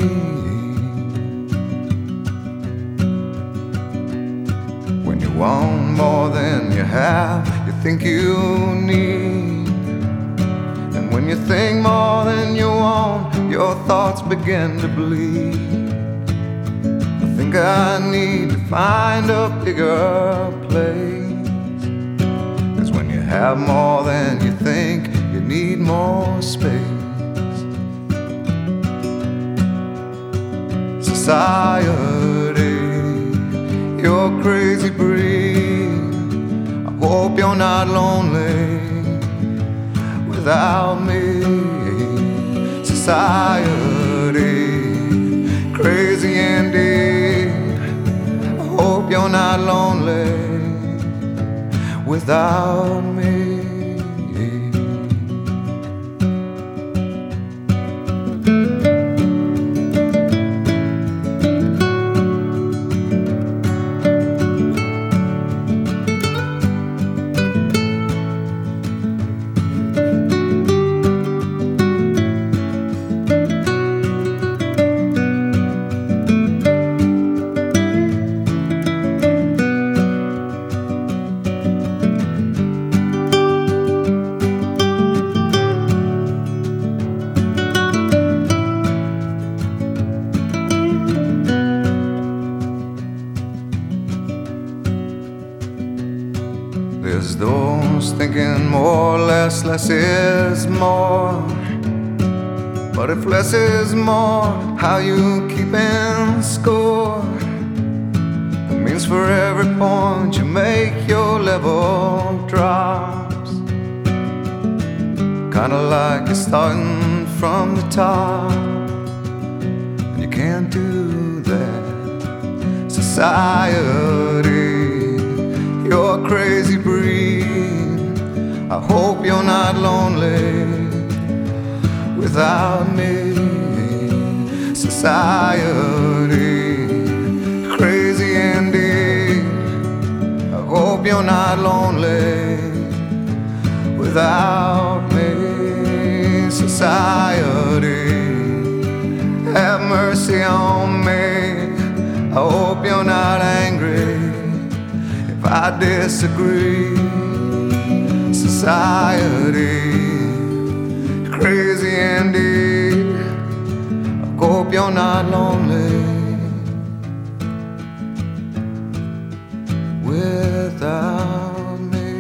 When you want more than you have, you think you need. And when you think more than you want, your thoughts begin to bleed. I think I need to find a bigger place. 'Cause when you have more than you think, you need more space. Society, you're crazy breed. I hope you're not lonely without me. Society, crazy indeed. I hope you're not lonely without me. There's those thinking more, less, less is more. But if less is more, how you keeping score? It means for every point you make, your level drops. Kinda like you're starting from the top, and you can't do that. Society, you're a crazy breed. I hope you're not lonely without me. Society, crazy indeed. I hope you're not lonely without me. Society, have mercy on me. I hope you're not angry if I disagree. Society, crazy indeed. I hope you're not lonely without me.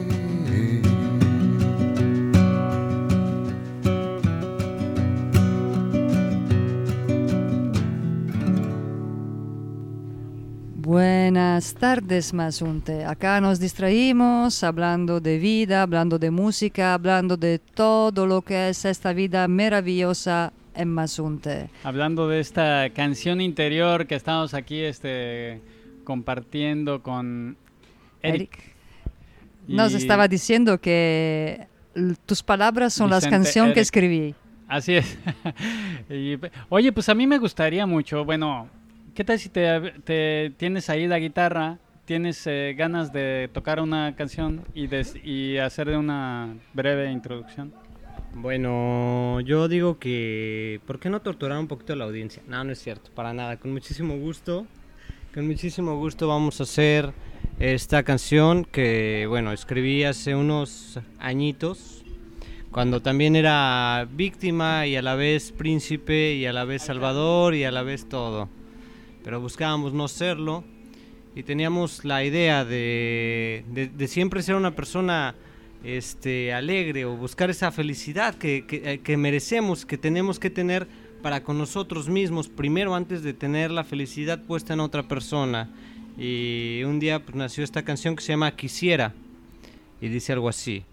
Buenas tardes, Mazunte. Acá nos distraímos hablando de vida, hablando de música, hablando de todo lo que es esta vida maravillosa en Mazunte. Hablando de esta canción interior que estamos aquí este, compartiendo con Eric. Eric. Nos estaba diciendo que l- tus palabras son Vicente las canciones Eric. que escribí. Así es. Y, oye, pues a mí me gustaría mucho, bueno, ¿qué tal si te, te tienes ahí la guitarra, tienes eh, ganas de tocar una canción y, des- y hacer una breve introducción? Bueno, yo digo que ¿por qué no torturar un poquito a la audiencia? No, no es cierto, para nada, con muchísimo gusto. Con muchísimo gusto vamos a hacer esta canción que, bueno, escribí hace unos añitos, cuando también era víctima y a la vez príncipe y a la vez salvador y a la vez todo. Pero buscábamos no serlo y teníamos la idea de, de, de siempre ser una persona este, alegre o buscar esa felicidad que, que, que merecemos, que tenemos que tener para con nosotros mismos, primero antes de tener la felicidad puesta en otra persona. Y un día pues, nació esta canción que se llama Quisiera y dice algo así.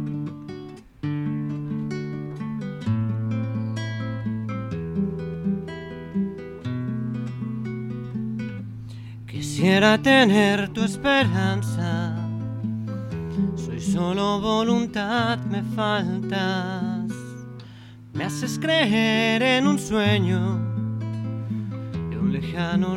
Quisiera tener tu esperanza, soy solo voluntad, me faltas. Me haces creer en un sueño de un lejano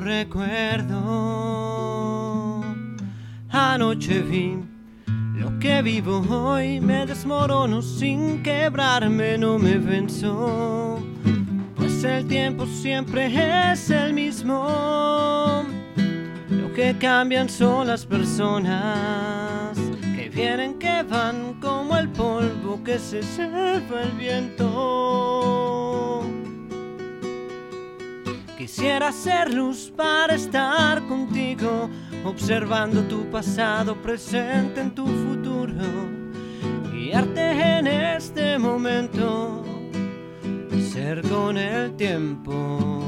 recuerdo. Anoche vi lo que vivo hoy, me desmorono sin quebrarme, no me venzo, pues el tiempo siempre es el mismo. Lo que cambian son las personas, que vienen, que van, como el polvo que se lleva el viento. Quisiera ser luz para estar contigo, observando tu pasado, presente en tu futuro, guiarte en este momento, ser con el tiempo.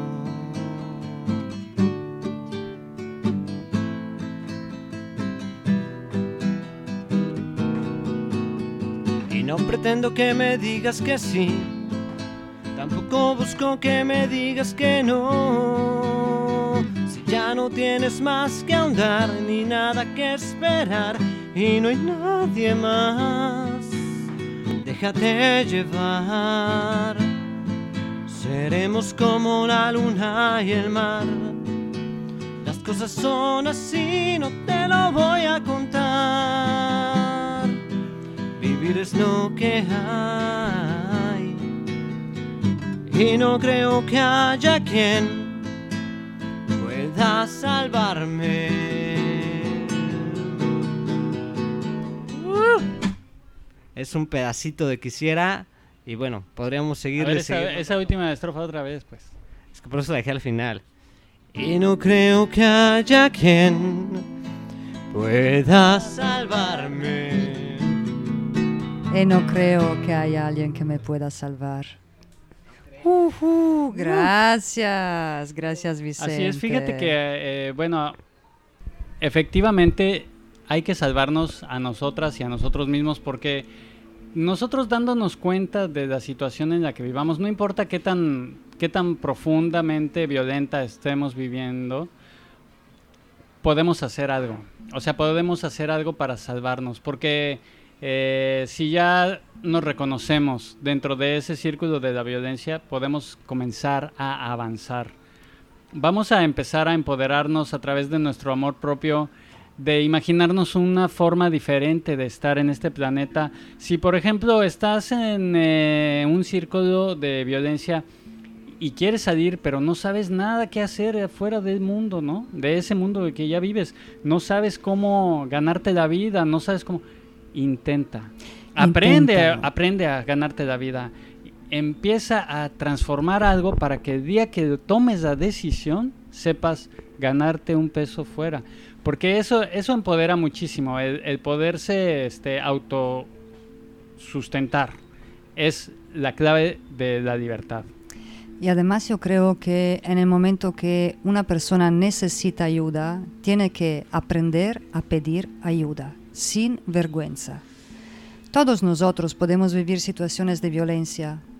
No pretendo que me digas que sí, tampoco busco que me digas que no. Si ya no tienes más que ahondar, ni nada que esperar, y no hay nadie más, déjate llevar. Seremos como la luna y el mar. Las cosas son así, no te lo voy a contar. Vivir es lo que hay, y no creo que haya quien pueda salvarme. Uh, es un pedacito de Quisiera, y bueno, podríamos seguir. A ver, esa, esa última estrofa otra vez, pues. Es que por eso la dejé al final. Y no creo que haya quien pueda salvarme. Y no creo que haya alguien que me pueda salvar. Uh, uh, gracias, gracias Vicente. Así es, fíjate que, eh, bueno, efectivamente hay que salvarnos a nosotras y a nosotros mismos, porque nosotros dándonos cuenta de la situación en la que vivamos, no importa qué tan, qué tan profundamente violenta estemos viviendo, podemos hacer algo. O sea, podemos hacer algo para salvarnos, porque Eh, si ya nos reconocemos dentro de ese círculo de la violencia, podemos comenzar a avanzar. Vamos a empezar a empoderarnos a través de nuestro amor propio, de imaginarnos una forma diferente de estar en este planeta. Si, por ejemplo, estás en eh, un círculo de violencia y quieres salir, pero no sabes nada qué hacer afuera del mundo, ¿no? De ese mundo de que ya vives. No sabes cómo ganarte la vida, no sabes cómo... Intenta. Aprende, Inténtalo. aprende a ganarte la vida. Empieza a transformar algo para que el día que tomes la decisión sepas ganarte un peso fuera. Porque eso, eso empodera muchísimo. El, el poderse este, autosustentar es la clave de la libertad. Y además yo creo que en el momento que una persona necesita ayuda, tiene que aprender a pedir ayuda, sin vergüenza. Todos nosotros podemos vivir situaciones de violencia,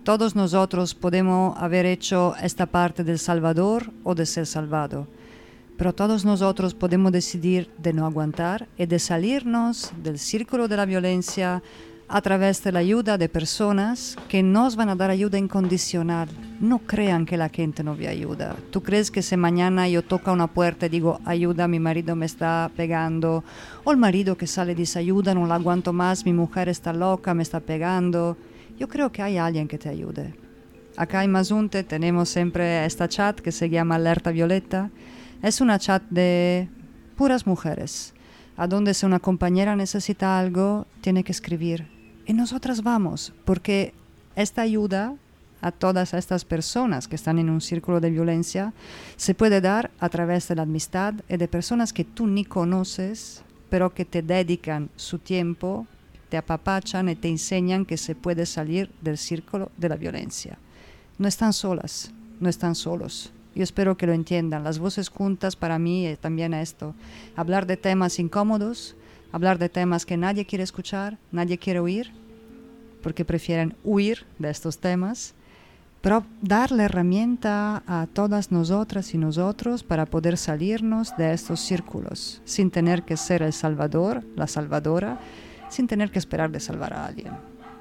todos nosotros podemos haber hecho esta parte del salvador o de ser salvado, pero todos nosotros podemos decidir de no aguantar y de salirnos del círculo de la violencia a través de la ayuda de personas que nos van a dar ayuda incondicional. No crean que la gente no ve ayuda. ¿Tú crees que si mañana yo toco una puerta y digo, ayuda, mi marido me está pegando, o el marido que sale y dice, ayuda, no la aguanto más, mi mujer está loca, me está pegando? Yo creo que hay alguien que te ayude. Acá en Mazunte tenemos siempre esta chat que se llama Alerta Violeta. Es una chat de puras mujeres, a donde si una compañera necesita algo, tiene que escribir. Y nosotras vamos, porque esta ayuda a todas estas personas que están en un círculo de violencia se puede dar a través de la amistad y de personas que tú ni conoces, pero que te dedican su tiempo, te apapachan y te enseñan que se puede salir del círculo de la violencia. No están solas, no están solos. Yo espero que lo entiendan. Las voces juntas para mí es también esto. Hablar de temas incómodos, hablar de temas que nadie quiere escuchar, nadie quiere oír, porque prefieren huir de estos temas, pero dar la herramienta a todas nosotras y nosotros para poder salirnos de estos círculos, sin tener que ser el salvador, la salvadora, sin tener que esperar de salvar a alguien.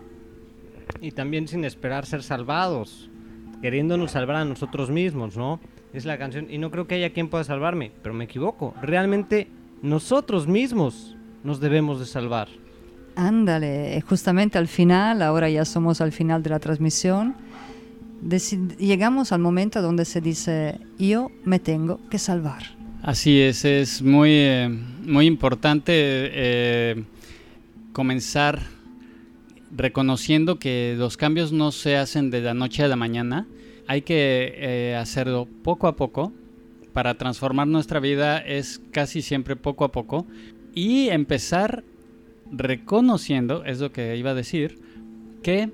Y también sin esperar ser salvados, queriéndonos salvar a nosotros mismos, ¿no? Es la canción, y no creo que haya quien pueda salvarme, pero me equivoco. Realmente nosotros mismos nos debemos de salvar. Ándale, justamente al final, ahora ya somos al final de la transmisión, deci- llegamos al momento donde se dice, yo me tengo que salvar. Así es, es muy, eh, muy importante eh, comenzar reconociendo que los cambios no se hacen de la noche a la mañana. Hay que eh, hacerlo poco a poco. Para transformar nuestra vida es casi siempre poco a poco. Y empezar reconociendo, es lo que iba a decir, que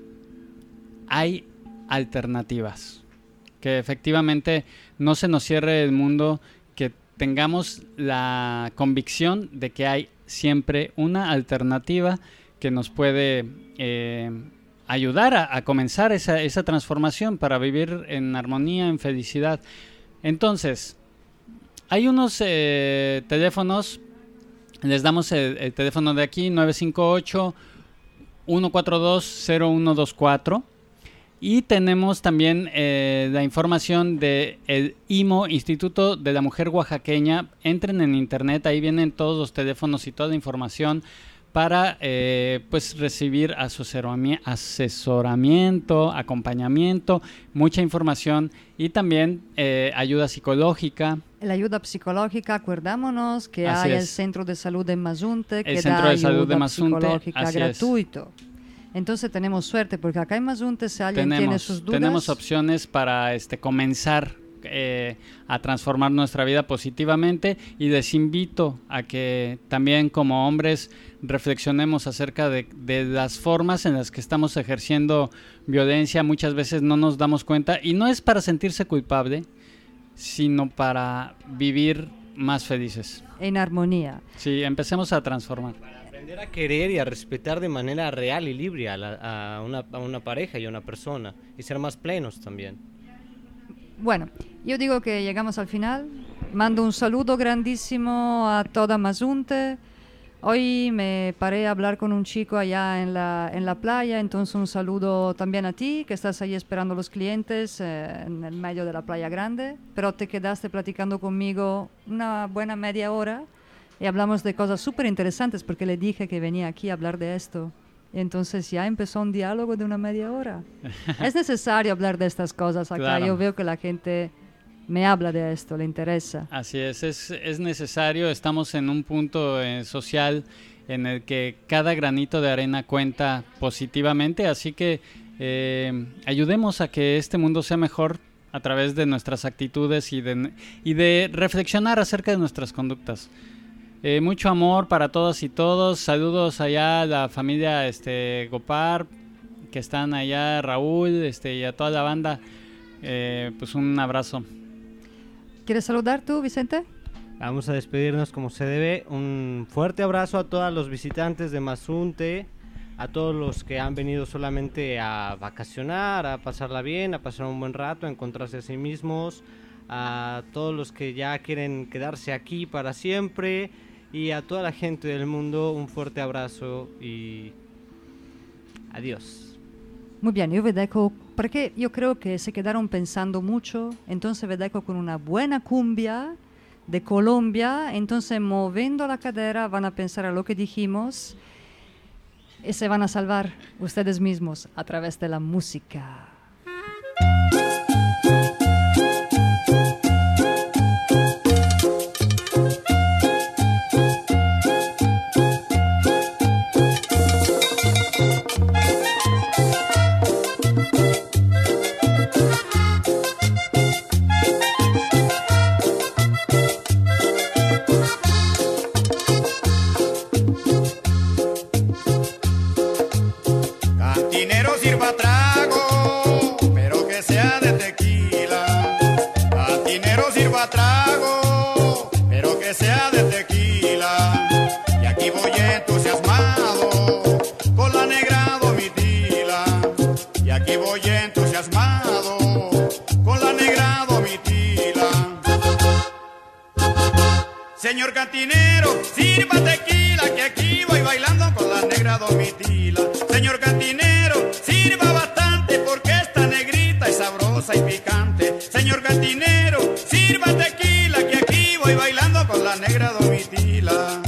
hay alternativas. Que efectivamente no se nos cierre el mundo, que tengamos la convicción de que hay siempre una alternativa que nos puede eh, ayudar a, a comenzar esa, esa transformación para vivir en armonía, en felicidad. Entonces, hay unos eh, teléfonos, les damos el, el teléfono de aquí, nueve cinco ocho, uno cuatro dos, cero uno dos cuatro. Y tenemos también eh, la información del I M O, Instituto de la Mujer Oaxaqueña. Entren en internet, ahí vienen todos los teléfonos y toda la información para eh, pues recibir asesorami- asesoramiento, acompañamiento, mucha información y también eh, ayuda psicológica. La ayuda psicológica, acordámonos que Así hay es. el Centro de Salud de Mazunte que El da Centro de ayuda Salud de Mazunte, psicológica así es. gratuito. Entonces tenemos suerte porque acá en Mazunte si alguien Tenemos, tiene sus dudas... tenemos opciones para este, comenzar eh, a transformar nuestra vida positivamente, y les invito a que también como hombres reflexionemos acerca de, de las formas en las que estamos ejerciendo violencia. Muchas veces no nos damos cuenta, y no es para sentirse culpable, sino para vivir más felices. En armonía. Sí, empecemos a transformar. Aprender a querer y a respetar de manera real y libre a, la, a, una, a una pareja y a una persona, y ser más plenos también. Bueno, yo digo que llegamos al final. Mando un saludo grandísimo a toda Mazunte. Hoy me paré a hablar con un chico allá en la, en la playa, entonces un saludo también a ti, que estás ahí esperando a los clientes eh, en el medio de la playa grande, pero te quedaste platicando conmigo una buena media hora y hablamos de cosas súper interesantes porque le dije que venía aquí a hablar de esto. Entonces ya empezó un diálogo de una media hora. Es necesario hablar de estas cosas acá. Claro. Yo veo que la gente me habla de esto, le interesa. Así es, es, es necesario. Estamos en un punto eh, social en el que cada granito de arena cuenta positivamente, así que eh, ayudemos a que este mundo sea mejor a través de nuestras actitudes y de, y de reflexionar acerca de nuestras conductas. Eh, mucho amor para todas y todos. Saludos allá a la familia este, Gopar, que están allá, Raúl, este, y a toda la banda. Eh, pues un abrazo. ¿Quieres saludar tú, Vicente? Vamos a despedirnos como se debe. Un fuerte abrazo a todos los visitantes de Mazunte, a todos los que han venido solamente a vacacionar, a pasarla bien, a pasar un buen rato, a encontrarse a sí mismos, a todos los que ya quieren quedarse aquí para siempre, y a toda la gente del mundo un fuerte abrazo y adiós. Muy bien, io vi ecco, perché io credo che se quedaron pensando mucho, entonces vi ecco con una buena cumbia de Colombia, entonces moviendo la cadera van a pensar a lo que dijimos y se van a salvar ustedes mismos a través de la música. Señor cantinero, sirva tequila, que aquí voy bailando con la negra Domitila. Señor cantinero, sirva bastante, porque esta negrita es sabrosa y picante. Señor cantinero, sirva tequila, que aquí voy bailando con la negra Domitila.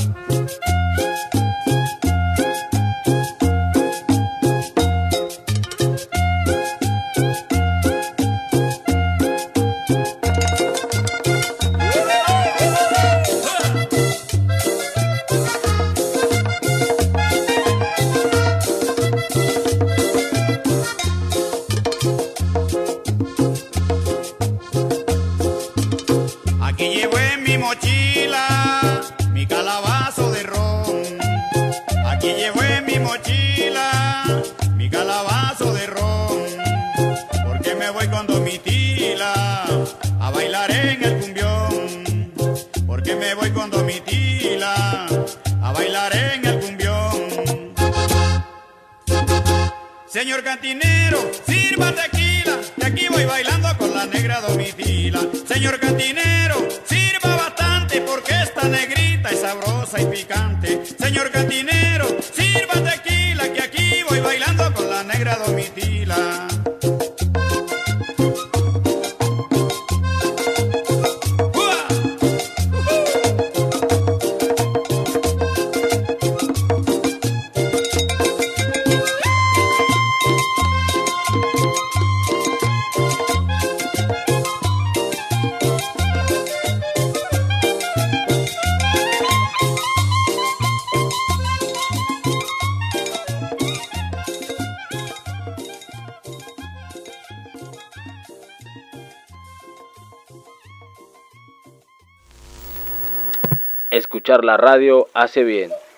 Señor cantinero, sirva tequila, que aquí voy bailando con la negra Domitila. Señor cantinero, sirva bastante, porque esta negrita es sabrosa y picante. Señor cantinero, sirva tequila, que aquí voy bailando con la negra Domitila. Escuchar la radio hace bien.